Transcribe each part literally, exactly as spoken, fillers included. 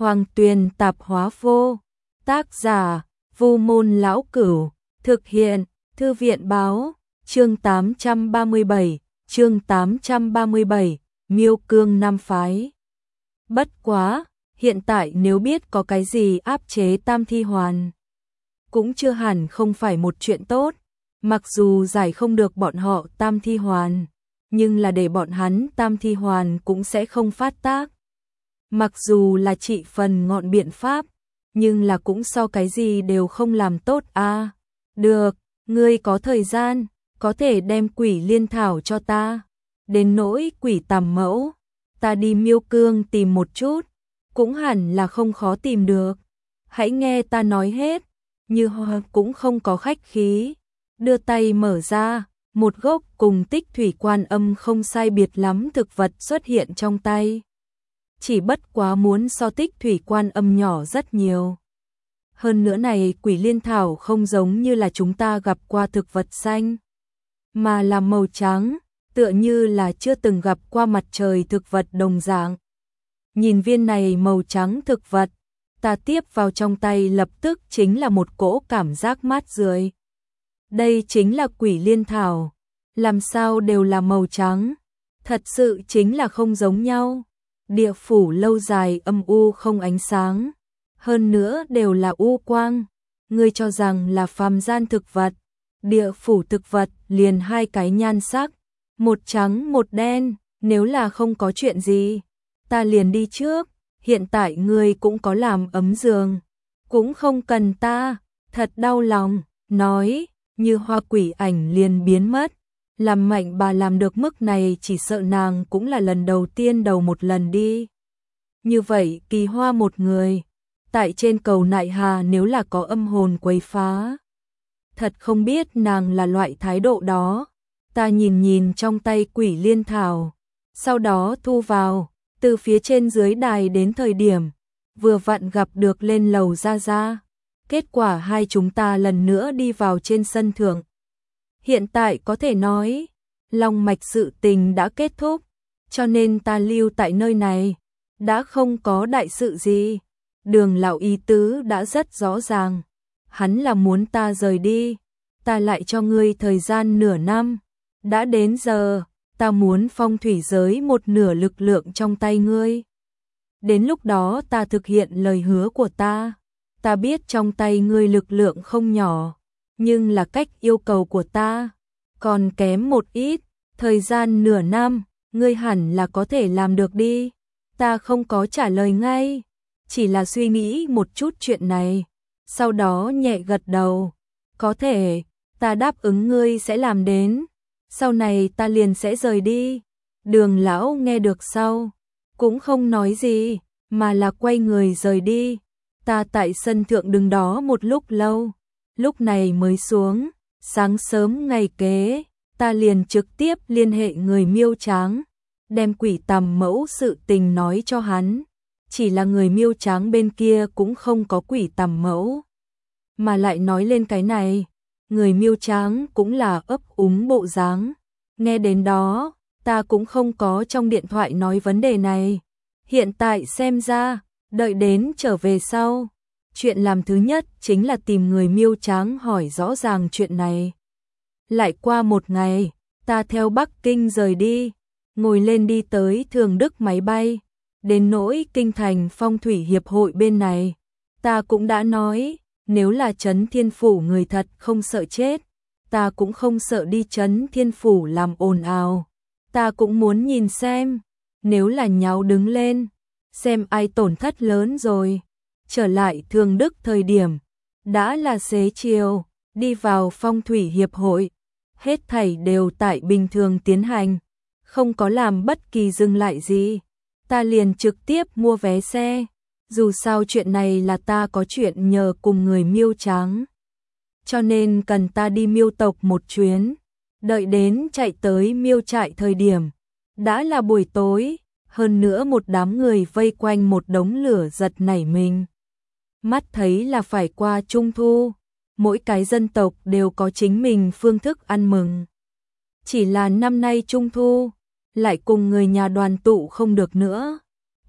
Hoàng Tuyền Tạp Hóa Vô. Tác giả: Vu Môn Lão Cửu. Thực hiện: Thư viện báo. Chương tám trăm ba mươi bảy. Chương tám trăm ba mươi bảy. Miêu Cương Nam phái. Bất quá, hiện tại nếu biết có cái gì áp chế Tam Thi Hoàn, cũng chưa hẳn không phải một chuyện tốt. Mặc dù giải không được bọn họ Tam Thi Hoàn, nhưng là để bọn hắn Tam Thi Hoàn cũng sẽ không phát tác. Mặc dù là trị phần ngọn biện pháp, nhưng là cũng so cái gì đều không làm tốt a. À, được, ngươi có thời gian, có thể đem Quỷ Liên Thảo cho ta. Đến nỗi Quỷ Tằm Mẫu, ta đi Miêu Cương tìm một chút, cũng hẳn là không khó tìm được. Hãy nghe ta nói hết. Như Hoa cũng không có khách khí, đưa tay mở ra, một gốc cùng Tích Thủy Quan Âm không sai biệt lắm thực vật xuất hiện trong tay. Chỉ bất quá muốn so Tích Thủy Quan Âm nhỏ rất nhiều. Hơn nữa này Quỷ Liên Thảo không giống như là chúng ta gặp qua thực vật xanh, mà là màu trắng, tựa như là chưa từng gặp qua mặt trời thực vật đồng dạng. Nhìn viên này màu trắng thực vật, ta tiếp vào trong tay lập tức chính là một cỗ cảm giác mát rượi. Đây chính là Quỷ Liên Thảo, làm sao đều là màu trắng, thật sự chính là không giống nhau. Địa phủ lâu dài âm u không ánh sáng, hơn nữa đều là u quang. Ngươi cho rằng là phàm gian thực vật, địa phủ thực vật liền hai cái nhan sắc, một trắng một đen. Nếu là không có chuyện gì, ta liền đi trước. Hiện tại ngươi cũng có làm ấm giường, cũng không cần ta, thật đau lòng. Nói, Như Hoa quỷ ảnh liền biến mất. Làm Mạnh bà làm được mức này chỉ sợ nàng cũng là lần đầu tiên đầu một lần đi. Như vậy Kỳ Hoa một người, tại trên cầu Nại Hà nếu là có âm hồn quấy phá, thật không biết nàng là loại thái độ đó. Ta nhìn nhìn trong tay Quỷ Liên Thảo, sau đó thu vào. Từ phía trên dưới đài đến thời điểm, vừa vặn gặp được lên lầu ra ra. Kết quả hai chúng ta lần nữa đi vào trên sân thượng. Hiện tại có thể nói, long mạch sự tình đã kết thúc, cho nên ta lưu tại nơi này, đã không có đại sự gì. Đường lão ý tứ đã rất rõ ràng, hắn là muốn ta rời đi, ta lại cho ngươi thời gian nửa năm. Đã đến giờ, ta muốn phong thủy giới một nửa lực lượng trong tay ngươi. Đến lúc đó ta thực hiện lời hứa của ta. Ta biết trong tay ngươi lực lượng không nhỏ, nhưng là cách yêu cầu của ta còn kém một ít. Thời gian nửa năm, ngươi hẳn là có thể làm được đi. Ta không có trả lời ngay, chỉ là suy nghĩ một chút chuyện này, sau đó nhẹ gật đầu. Có thể, ta đáp ứng ngươi sẽ làm đến. Sau này ta liền sẽ rời đi. Đường lão nghe được sau, cũng không nói gì, mà là quay người rời đi. Ta tại sân thượng đứng đó một lúc lâu, lúc này mới xuống. Sáng sớm ngày kế, ta liền trực tiếp liên hệ người Miêu Tráng, đem Quỷ Tằm Mẫu sự tình nói cho hắn. Chỉ là người Miêu Tráng bên kia cũng không có Quỷ Tằm Mẫu, mà lại nói lên cái này. Người Miêu Tráng cũng là ấp úng bộ dáng. Nghe đến đó, ta cũng không có trong điện thoại nói vấn đề này. Hiện tại xem ra, đợi đến trở về sau, chuyện làm thứ nhất chính là tìm người Miêu Tráng hỏi rõ ràng chuyện này. Lại qua một ngày, ta theo Bắc Kinh rời đi, ngồi lên đi tới Thường Đức máy bay. Đến nỗi Kinh Thành Phong Thủy Hiệp hội bên này, ta cũng đã nói, nếu là Trấn Thiên Phủ người thật không sợ chết, ta cũng không sợ đi Trấn Thiên Phủ làm ồn ào. Ta cũng muốn nhìn xem, nếu là nháo đứng lên, xem ai tổn thất lớn rồi. Trở lại Thường Đức thời điểm, đã là xế chiều, đi vào Phong Thủy Hiệp hội. Hết thảy đều tại bình thường tiến hành, không có làm bất kỳ dừng lại gì. Ta liền trực tiếp mua vé xe. Dù sao chuyện này là ta có chuyện nhờ cùng người Miêu Tráng, cho nên cần ta đi Miêu tộc một chuyến. Đợi đến chạy tới Miêu trại thời điểm, đã là buổi tối, hơn nữa một đám người vây quanh một đống lửa giật nảy mình. Mắt thấy là phải qua Trung thu, mỗi cái dân tộc đều có chính mình phương thức ăn mừng. Chỉ là năm nay Trung thu, lại cùng người nhà đoàn tụ không được nữa.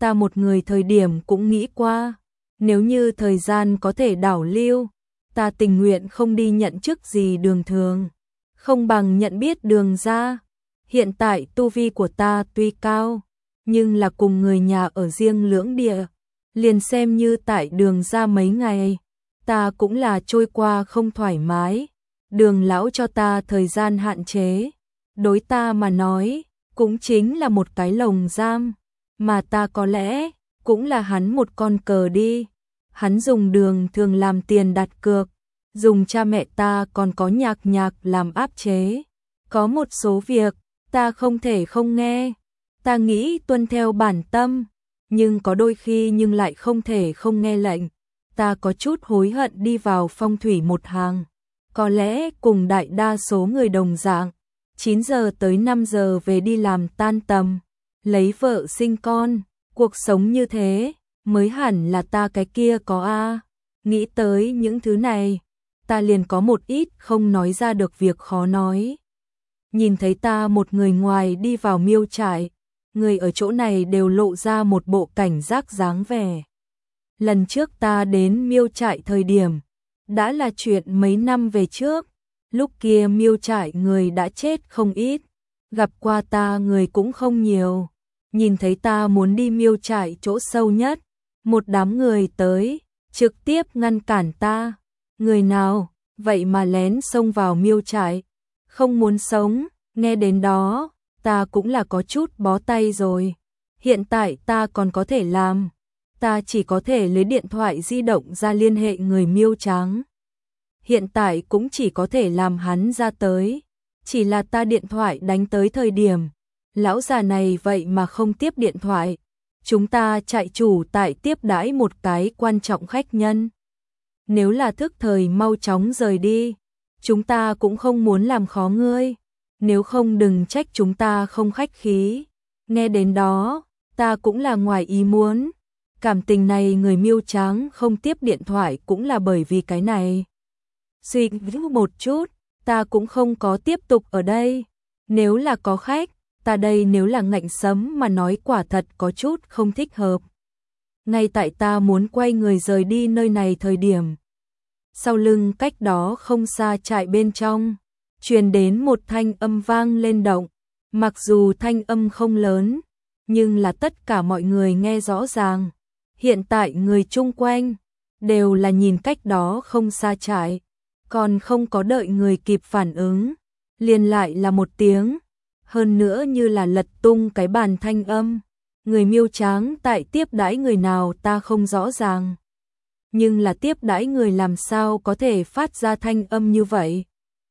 ta một người thời điểm cũng nghĩ qua, nếu như thời gian có thể đảo lưu, ta tình nguyện không đi nhận chức gì đường thường, không bằng nhận biết đường ra. Hiện tại tu vi của ta tuy cao, nhưng là cùng người nhà ở riêng lưỡng địa, liền xem như tại đường ra mấy ngày, ta cũng là trôi qua không thoải mái. Đường lão cho ta thời gian hạn chế, đối ta mà nói, cũng chính là một cái lồng giam, mà ta có lẽ cũng là hắn một con cờ đi. Hắn dùng đường thường làm tiền đặt cược, dùng cha mẹ ta còn có nhạc nhạc làm áp chế. Có một số việc, ta không thể không nghe, ta nghĩ tuân theo bản tâm, nhưng có đôi khi nhưng lại không thể không nghe lệnh. Ta có chút hối hận đi vào phong thủy một hàng, có lẽ cùng đại đa số người đồng dạng, chín giờ tới năm giờ về đi làm tan tầm, lấy vợ sinh con, cuộc sống như thế, mới hẳn là ta cái kia có a. Nghĩ tới những thứ này, ta liền có một ít không nói ra được việc khó nói. Nhìn thấy ta một người ngoài đi vào miêu trại, người ở chỗ này đều lộ ra một bộ cảnh giác dáng vẻ. Lần trước ta đến miêu trại thời điểm, đã là chuyện mấy năm về trước, lúc kia miêu trại người đã chết không ít, gặp qua ta người cũng không nhiều. Nhìn thấy ta muốn đi miêu trại chỗ sâu nhất, một đám người tới, trực tiếp ngăn cản ta. Người nào, vậy mà lén xông vào miêu trại, không muốn sống. Nghe đến đó, ta cũng là có chút bó tay rồi. Hiện tại ta còn có thể làm, ta chỉ có thể lấy điện thoại di động ra liên hệ người miêu trắng. Hiện tại cũng chỉ có thể làm hắn ra tới, chỉ là ta điện thoại đánh tới thời điểm, lão già này vậy mà không tiếp điện thoại. Chúng ta trại chủ tại tiếp đãi một cái quan trọng khách nhân. Nếu là thức thời mau chóng rời đi, chúng ta cũng không muốn làm khó ngươi, nếu không đừng trách chúng ta không khách khí. Nghe đến đó, ta cũng là ngoài ý muốn, cảm tình này người miêu trắng không tiếp điện thoại cũng là bởi vì cái này. Suy nghĩ một chút, ta cũng không có tiếp tục ở đây, nếu là có khách, ta đây nếu là ngạnh sấm mà nói quả thật có chút không thích hợp. Ngay tại ta muốn quay người rời đi nơi này thời điểm, sau lưng cách đó không xa trại bên trong, truyền đến một thanh âm vang lên động. Mặc dù thanh âm không lớn, nhưng là tất cả mọi người nghe rõ ràng. Hiện tại người chung quanh đều là nhìn cách đó không xa trại, còn không có đợi người kịp phản ứng, liền lại là một tiếng, hơn nữa như là lật tung cái bàn thanh âm. Người miêu trắng tại tiếp đãi người nào ta không rõ ràng, nhưng là tiếp đãi người làm sao có thể phát ra thanh âm như vậy?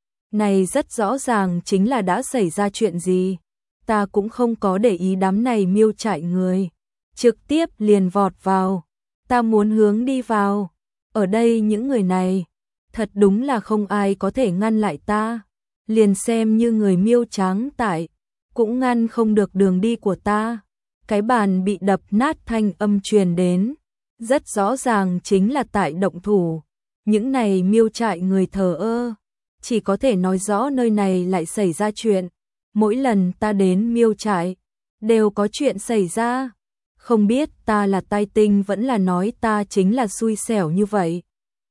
Này rất rõ ràng chính là đã xảy ra chuyện gì. Ta cũng không có để ý đám này miêu trại người, trực tiếp liền vọt vào. Ta muốn hướng đi vào. Ở đây những người này, thật đúng là không ai có thể ngăn lại ta. Liền xem như người miêu trắng tại, cũng ngăn không được đường đi của ta. Cái bàn bị đập nát thanh âm truyền đến, rất rõ ràng chính là tại động thủ. Những này miêu trại người thờ ơ, chỉ có thể nói rõ nơi này lại xảy ra chuyện. Mỗi lần ta đến miêu trại, đều có chuyện xảy ra. Không biết ta là tai tinh vẫn là nói ta chính là xui xẻo như vậy.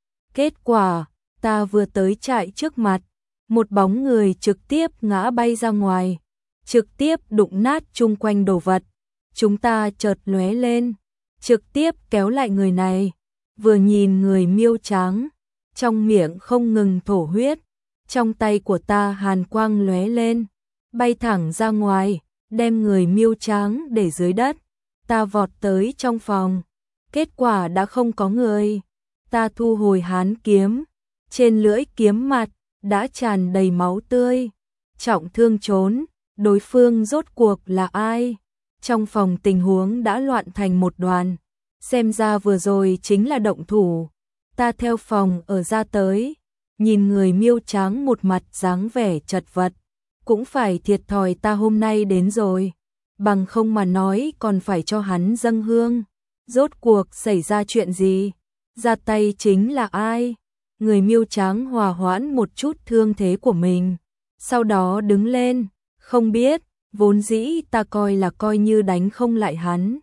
Kết quả, ta vừa tới trại trước mặt, một bóng người trực tiếp ngã bay ra ngoài, trực tiếp đụng nát chung quanh đồ vật. Chúng ta chợt lóe lên, trực tiếp kéo lại người này. Vừa nhìn người miêu trắng, trong miệng không ngừng thổ huyết, trong tay của ta hàn quang lóe lên, bay thẳng ra ngoài, đem người miêu trắng để dưới đất. Ta vọt tới trong phòng, kết quả đã không có người. Ta thu hồi hán kiếm, trên lưỡi kiếm mặt đã tràn đầy máu tươi. Trọng thương trốn, đối phương rốt cuộc là ai? Trong phòng tình huống đã loạn thành một đoàn, xem ra vừa rồi chính là động thủ. Ta theo phòng ở ra tới, nhìn người miêu trắng một mặt dáng vẻ chật vật, cũng phải thiệt thòi ta hôm nay đến rồi, bằng không mà nói còn phải cho hắn dâng hương. Rốt cuộc xảy ra chuyện gì? Ra tay chính là ai? Người miêu trắng hòa hoãn một chút thương thế của mình, sau đó đứng lên, không biết, vốn dĩ ta coi là coi như đánh không lại hắn.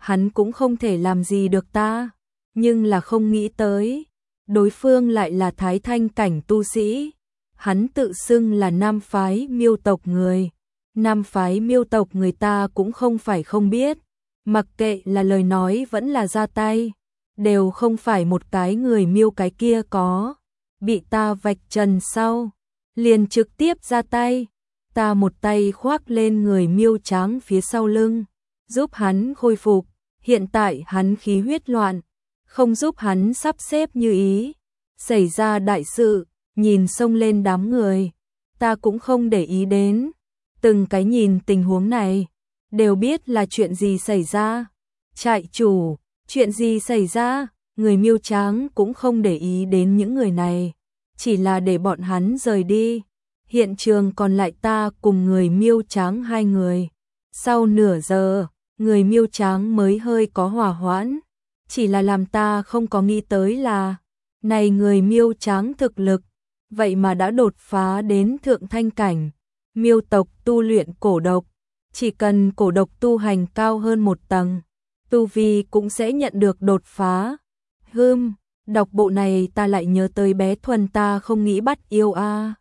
hắn cũng không thể làm gì được ta, nhưng là không nghĩ tới, đối phương lại là thái thanh cảnh tu sĩ, hắn tự xưng là nam phái Miêu tộc người, nam phái Miêu tộc người ta cũng không phải không biết, mặc kệ là lời nói vẫn là ra tay, đều không phải một cái người Miêu cái kia có, bị ta vạch trần sau, liền trực tiếp ra tay, ta một tay khoác lên người Miêu Tráng phía sau lưng, giúp hắn khôi phục, hiện tại hắn khí huyết loạn, không giúp hắn sắp xếp như ý, xảy ra đại sự, nhìn xông lên đám người, ta cũng không để ý đến, từng cái nhìn tình huống này, đều biết là chuyện gì xảy ra, trại chủ, chuyện gì xảy ra, người Miêu Tráng cũng không để ý đến những người này, chỉ là để bọn hắn rời đi, hiện trường còn lại ta cùng người Miêu Tráng hai người, sau nửa giờ, người Miêu Tráng mới hơi có hòa hoãn, chỉ là làm ta không có nghĩ tới là, này người Miêu Tráng thực lực, vậy mà đã đột phá đến thượng thanh cảnh, Miêu tộc tu luyện cổ độc, chỉ cần cổ độc tu hành cao hơn một tầng, tu vi cũng sẽ nhận được đột phá. Hừm, đọc bộ này ta lại nhớ tới bé Thuần ta không nghĩ bắt yêu a.